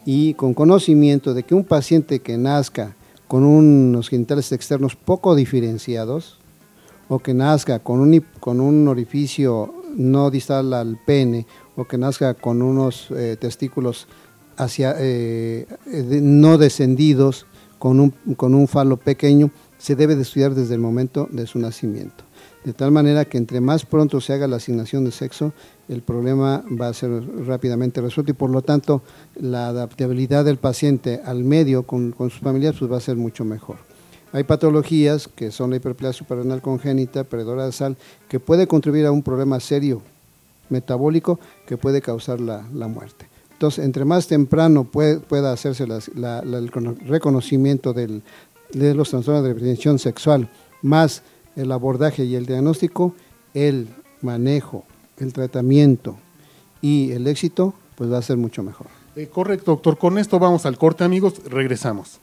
S5: y con conocimiento de que un paciente que nazca con unos genitales externos poco diferenciados o que nazca con un, con un orificio no distal al pene o que nazca con unos eh, testículos hacia, eh, de, no descendidos, con un, con un falo pequeño, se debe de estudiar desde el momento de su nacimiento. De tal manera que entre más pronto se haga la asignación de sexo, el problema va a ser rápidamente resuelto y por lo tanto la adaptabilidad del paciente al medio con, con sus familias pues va a ser mucho mejor. Hay patologías que son la hiperplasia suprarrenal congénita, perdedora de sal, que puede contribuir a un problema serio metabólico que puede causar la, la muerte. Entonces, entre más temprano puede, pueda hacerse la, la, la, el reconocimiento del, de los trastornos de reproducción sexual, más el abordaje y el diagnóstico, el manejo, el tratamiento y el éxito, pues va a ser mucho mejor.
S3: Eh, correcto, doctor. Con esto vamos al corte, amigos. Regresamos.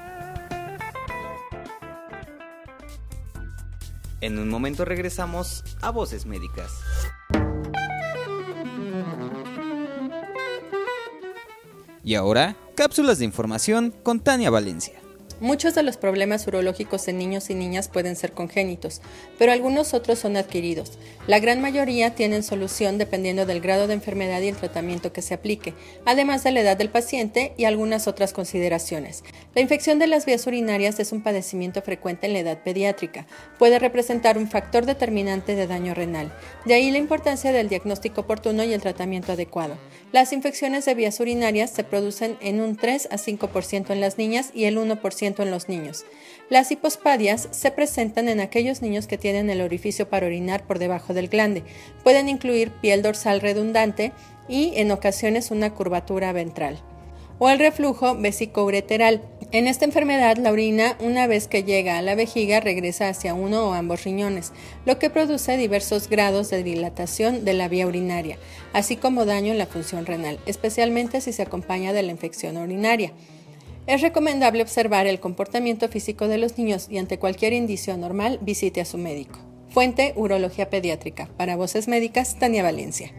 S1: En un momento regresamos a Voces Médicas. Y ahora, cápsulas de información con Tania Valencia.
S8: Muchos de los problemas urológicos en niños y niñas pueden ser congénitos, pero algunos otros son adquiridos. La gran mayoría tienen solución dependiendo del grado de enfermedad y el tratamiento que se aplique, además de la edad del paciente y algunas otras consideraciones. La infección de las vías urinarias es un padecimiento frecuente en la edad pediátrica. Puede representar un factor determinante de daño renal. De ahí la importancia del diagnóstico oportuno y el tratamiento adecuado. Las infecciones de vías urinarias se producen en un tres a cinco por ciento en las niñas y el uno por ciento en los niños. Las hipospadias se presentan en aquellos niños que tienen el orificio para orinar por debajo del glande. Pueden incluir piel dorsal redundante y en ocasiones una curvatura ventral. O el reflujo vesicoureteral. En esta enfermedad, la orina, una vez que llega a la vejiga, regresa hacia uno o ambos riñones, lo que produce diversos grados de dilatación de la vía urinaria, así como daño en la función renal, especialmente si se acompaña de la infección urinaria. Es recomendable observar el comportamiento físico de los niños y ante cualquier indicio anormal visite a su médico. Fuente: Urología Pediátrica. Para Voces Médicas, Tania Valencia.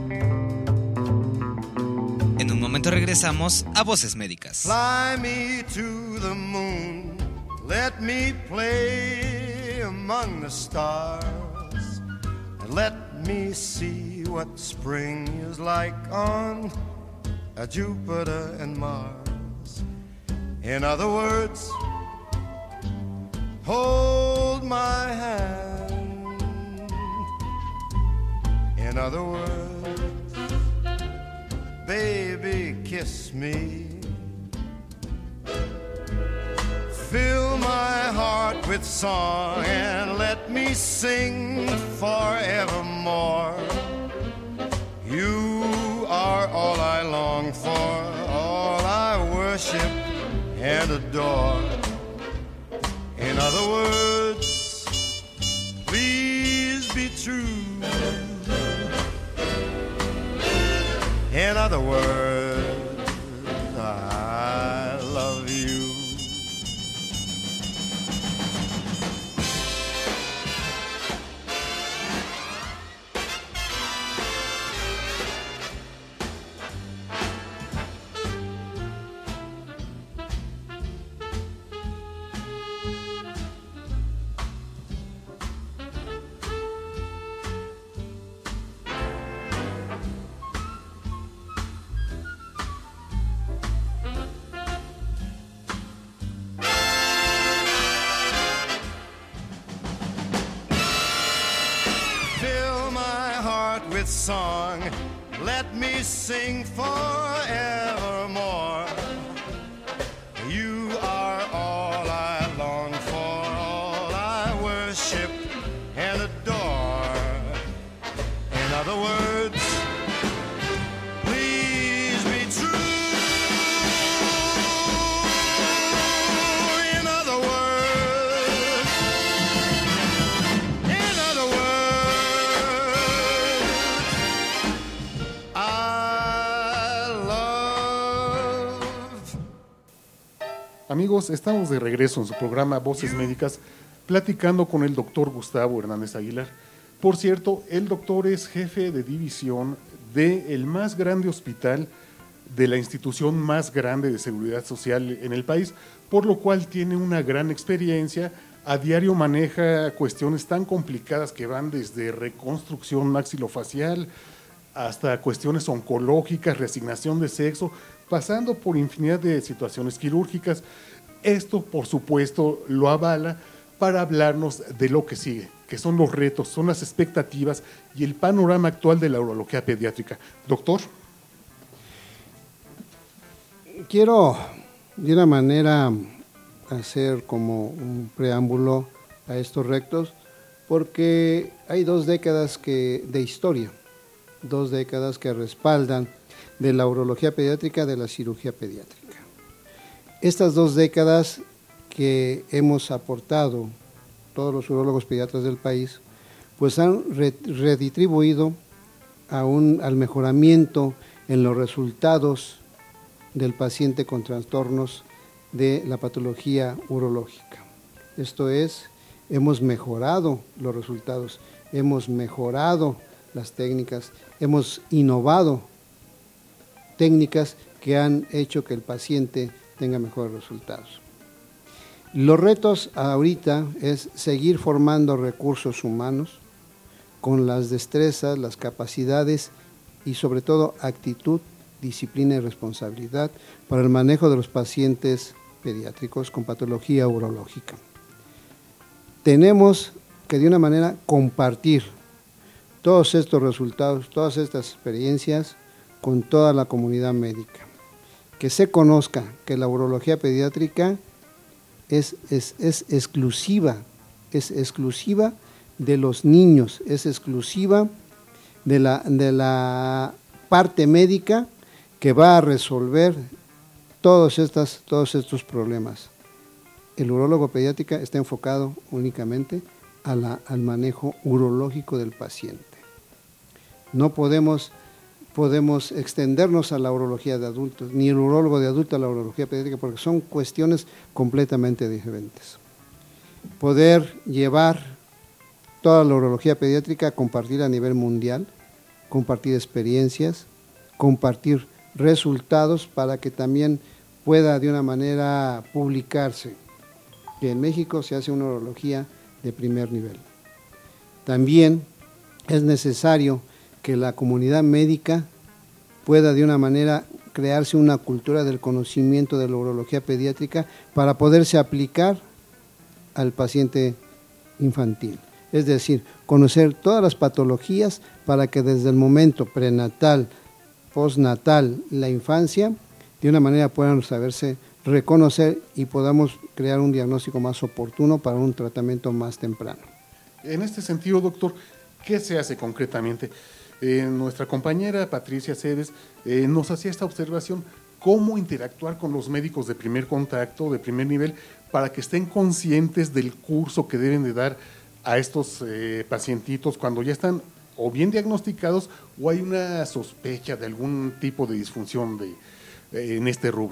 S1: En un momento regresamos a Voces Médicas.
S9: Fly me to the moon, let me play among the stars, and let me see what spring is like on a Jupiter and Mars. In other words, hold my hand. In other words, baby, kiss me. Fill my heart with song and let me sing forevermore. You are all I long for, all I worship and adore. In other words, please be true. In other words, I love you. Song, let me sing forevermore. You are all I long for, all I worship and adore. In other words, please be true. In other words, in other words,
S3: Amigos, estamos de regreso en su programa Voces Médicas, platicando con el doctor Gustavo Hernández Aguilar. Por cierto, el doctor es jefe de división del más grande hospital de la institución más grande de seguridad social en el país, por lo cual tiene una gran experiencia. A diario maneja cuestiones tan complicadas que van desde reconstrucción maxilofacial hasta cuestiones oncológicas, reasignación de sexo, pasando por infinidad de situaciones quirúrgicas. Esto, por supuesto, lo avala para hablarnos de lo que sigue, que son los retos, son las expectativas y el panorama actual de la urología pediátrica. Doctor.
S5: Quiero, de una manera, hacer como un preámbulo a estos retos, porque hay dos décadas que, de historia, dos décadas que respaldan de la urología pediátrica, de la cirugía pediátrica. Estas dos décadas que hemos aportado todos los urólogos pediatras del país, pues han redistribuido a un, al mejoramiento en los resultados del paciente con trastornos de la patología urológica. Esto es, hemos mejorado los resultados, hemos mejorado las técnicas, hemos innovado técnicas que han hecho que el paciente tenga mejores resultados. Los retos ahorita es seguir formando recursos humanos con las destrezas, las capacidades y sobre todo actitud, disciplina y responsabilidad para el manejo de los pacientes pediátricos con patología urológica. Tenemos que de una manera compartir todos estos resultados, todas estas experiencias con toda la comunidad médica. Que se conozca que la urología pediátrica es, es, es exclusiva, es exclusiva de los niños, es exclusiva de la, de la parte médica que va a resolver todos, estas, todos estos problemas. El urólogo pediátrica está enfocado únicamente a la, al manejo urológico del paciente. No podemos, podemos extendernos a la urología de adultos, ni el urólogo de adulto a la urología pediátrica, porque son cuestiones completamente diferentes. Poder llevar toda la urología pediátrica a compartir a nivel mundial, compartir experiencias, compartir resultados para que también pueda de una manera publicarse que en México se hace una urología de primer nivel. También es necesario que la comunidad médica pueda de una manera crearse una cultura del conocimiento de la urología pediátrica para poderse aplicar al paciente infantil. Es decir, conocer todas las patologías para que desde el momento prenatal, postnatal, la infancia, de una manera puedan saberse reconocer y podamos crear un diagnóstico más oportuno para un tratamiento más temprano.
S3: En este sentido, doctor, ¿qué se hace concretamente? Eh, nuestra compañera Patricia Cebes eh, nos hacía esta observación, cómo interactuar con los médicos de primer contacto, de primer nivel, para que estén conscientes del curso que deben de dar a estos eh, pacientitos cuando ya están o bien diagnosticados o hay una sospecha de algún tipo de disfunción de, eh, en este rubro.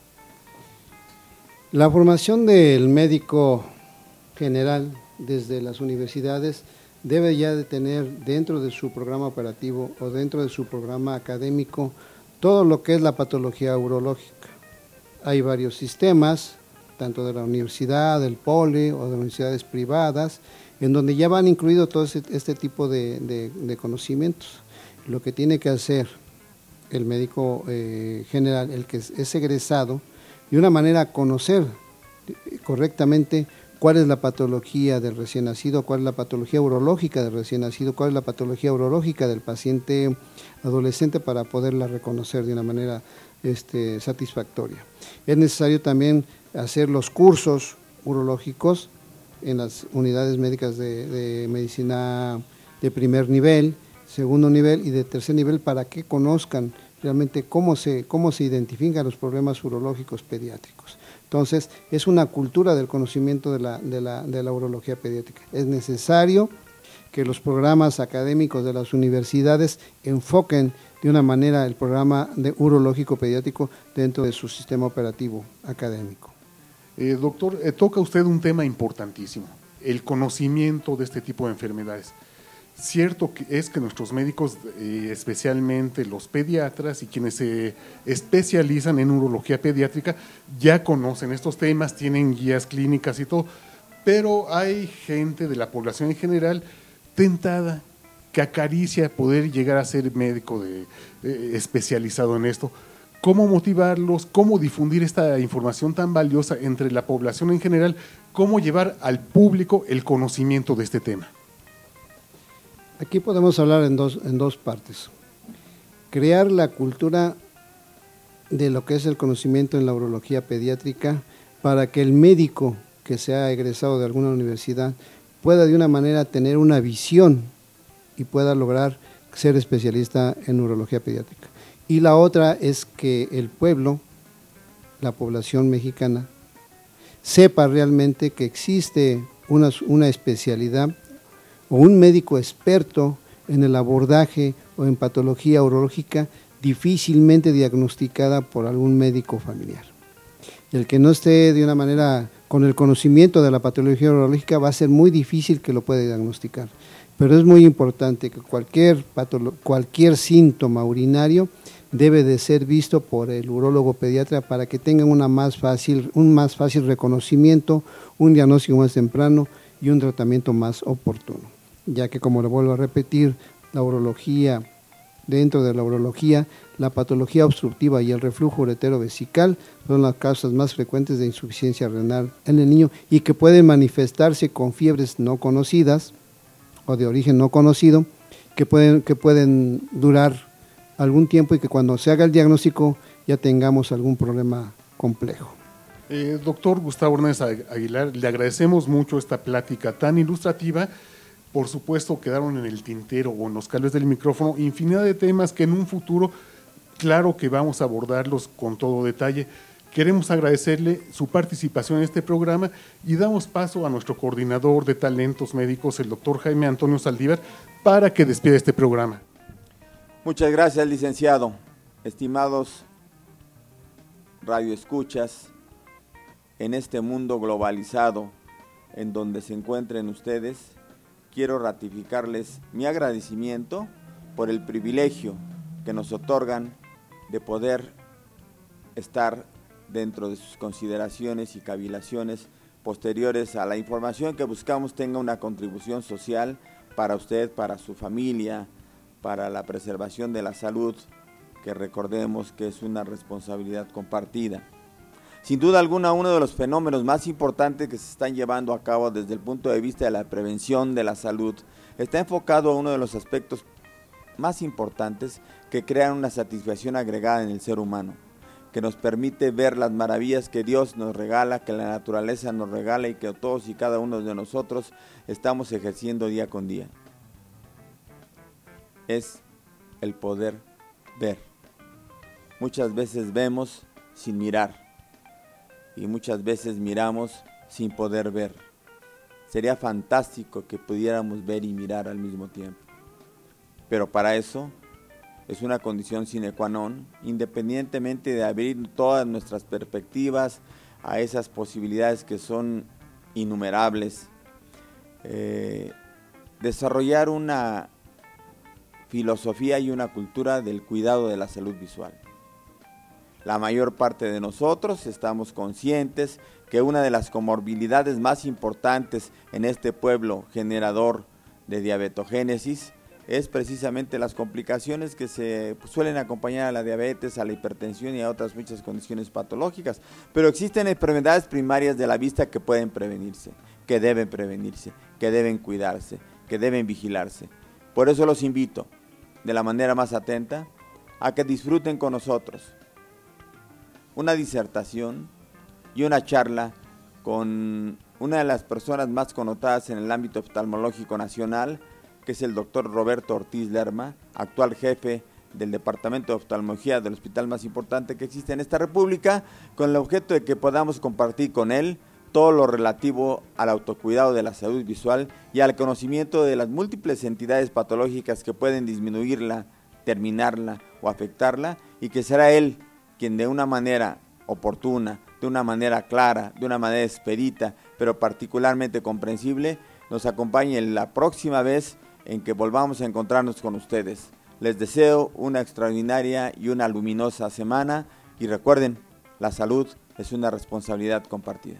S5: La formación del médico general desde las universidades debe ya de tener dentro de su programa operativo o dentro de su programa académico todo lo que es la patología urológica. Hay varios sistemas, tanto de la universidad, del poli o de universidades privadas, en donde ya van incluidos todo este, este tipo de, de, de conocimientos. Lo que tiene que hacer el médico eh, general, el que es, es egresado, de una manera conocer correctamente cuál es la patología del recién nacido, cuál es la patología urológica del recién nacido, cuál es la patología urológica del paciente adolescente para poderla reconocer de una manera este, satisfactoria. Es necesario también hacer los cursos urológicos en las unidades médicas de, de medicina de primer nivel, segundo nivel y de tercer nivel para que conozcan realmente cómo se, cómo se identifican los problemas urológicos pediátricos. Entonces, es una cultura del conocimiento de la, de la, de la urología pediátrica. Es necesario que los programas académicos de las universidades enfoquen de una manera el programa de urológico pediátrico dentro de su sistema operativo académico.
S3: Eh, doctor, eh, toca usted un tema importantísimo, el conocimiento de este tipo de enfermedades. Cierto que es que nuestros médicos, eh, especialmente los pediatras y quienes se especializan en urología pediátrica, ya conocen estos temas, tienen guías clínicas y todo, pero hay gente de la población en general tentada que acaricia poder llegar a ser médico de, eh, especializado en esto. ¿Cómo motivarlos? ¿Cómo difundir esta información tan valiosa entre la población en general? ¿Cómo llevar al público el conocimiento de este tema?
S5: Aquí podemos hablar en dos, en dos partes. Crear la cultura de lo que es el conocimiento en la urología pediátrica para que el médico que sea egresado de alguna universidad pueda de una manera tener una visión y pueda lograr ser especialista en urología pediátrica. Y la otra es que el pueblo, la población mexicana, sepa realmente que existe una, una especialidad o un médico experto en el abordaje o en patología urológica difícilmente diagnosticada por algún médico familiar. El que no esté de una manera con el conocimiento de la patología urológica va a ser muy difícil que lo pueda diagnosticar. Pero es muy importante que cualquier, patolo- cualquier síntoma urinario debe de ser visto por el urólogo pediatra para que tengan una más fácil, un más fácil reconocimiento, un diagnóstico más temprano y un tratamiento más oportuno. Ya que, como le vuelvo a repetir, la urología, dentro de la urología, la patología obstructiva y el reflujo uretero-vesical son las causas más frecuentes de insuficiencia renal en el niño y que pueden manifestarse con fiebres no conocidas o de origen no conocido, que pueden, que pueden durar algún tiempo y que cuando se haga el diagnóstico ya tengamos algún problema complejo.
S3: Eh, doctor Gustavo Hernández Aguilar, le agradecemos mucho esta plática tan ilustrativa. Por supuesto, quedaron en el tintero o en los cables del micrófono infinidad de temas que en un futuro, claro que vamos a abordarlos con todo detalle. Queremos agradecerle su participación en este programa y damos paso a nuestro coordinador de talentos médicos, el doctor Jaime Antonio Saldívar, para que despida este programa.
S4: Muchas gracias, licenciado. Estimados radioescuchas, en este mundo globalizado en donde se encuentren ustedes, quiero ratificarles mi agradecimiento por el privilegio que nos otorgan de poder estar dentro de sus consideraciones y cavilaciones posteriores a la información que buscamos tenga una contribución social para usted, para su familia, para la preservación de la salud, que recordemos que es una responsabilidad compartida. Sin duda alguna, uno de los fenómenos más importantes que se están llevando a cabo desde el punto de vista de la prevención de la salud está enfocado a uno de los aspectos más importantes que crean una satisfacción agregada en el ser humano, que nos permite ver las maravillas que Dios nos regala, que la naturaleza nos regala y que todos y cada uno de nosotros estamos ejerciendo día con día. Es el poder ver. Muchas veces vemos sin mirar y muchas veces miramos sin poder ver. Sería fantástico que pudiéramos ver y mirar al mismo tiempo, pero para eso es una condición sine qua non, independientemente de abrir todas nuestras perspectivas a esas posibilidades que son innumerables, eh, desarrollar una filosofía y una cultura del cuidado de la salud visual. La mayor parte de nosotros estamos conscientes que una de las comorbilidades más importantes en este pueblo generador de diabetogénesis es precisamente las complicaciones que se suelen acompañar a la diabetes, a la hipertensión y a otras muchas condiciones patológicas. Pero existen enfermedades primarias de la vista que pueden prevenirse, que deben prevenirse, que deben cuidarse, que deben vigilarse. Por eso los invito, de la manera más atenta, a que disfruten con nosotros una disertación y una charla con una de las personas más connotadas en el ámbito oftalmológico nacional, que es el doctor Roberto Ortiz Lerma, actual jefe del Departamento de Oftalmología del hospital más importante que existe en esta república, con el objeto de que podamos compartir con él todo lo relativo al autocuidado de la salud visual y al conocimiento de las múltiples entidades patológicas que pueden disminuirla, terminarla o afectarla, y que será él quien de una manera oportuna, de una manera clara, de una manera expedita, pero particularmente comprensible, nos acompañe la próxima vez en que volvamos a encontrarnos con ustedes. Les deseo una extraordinaria y una luminosa semana y recuerden, la salud es una responsabilidad compartida.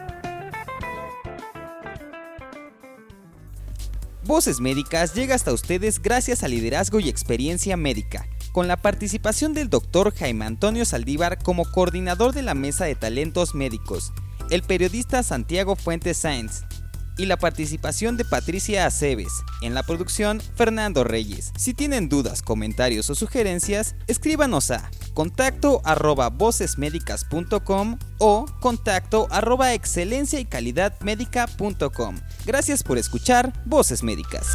S1: Voces Médicas llega hasta ustedes gracias a liderazgo y experiencia médica, con la participación del doctor Jaime Antonio Saldívar como coordinador de la Mesa de Talentos Médicos, el periodista Santiago Fuentes Sáenz, y la participación de Patricia Aceves, en la producción Fernando Reyes. Si tienen dudas, comentarios o sugerencias, escríbanos a contacto arroba vocesmedicas punto com o contacto arroba excelencia y calidad médica punto com. Gracias por escuchar Voces Médicas.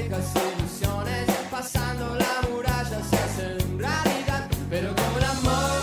S6: Ilusiones, pasando la muralla se hacen realidad, pero con el amor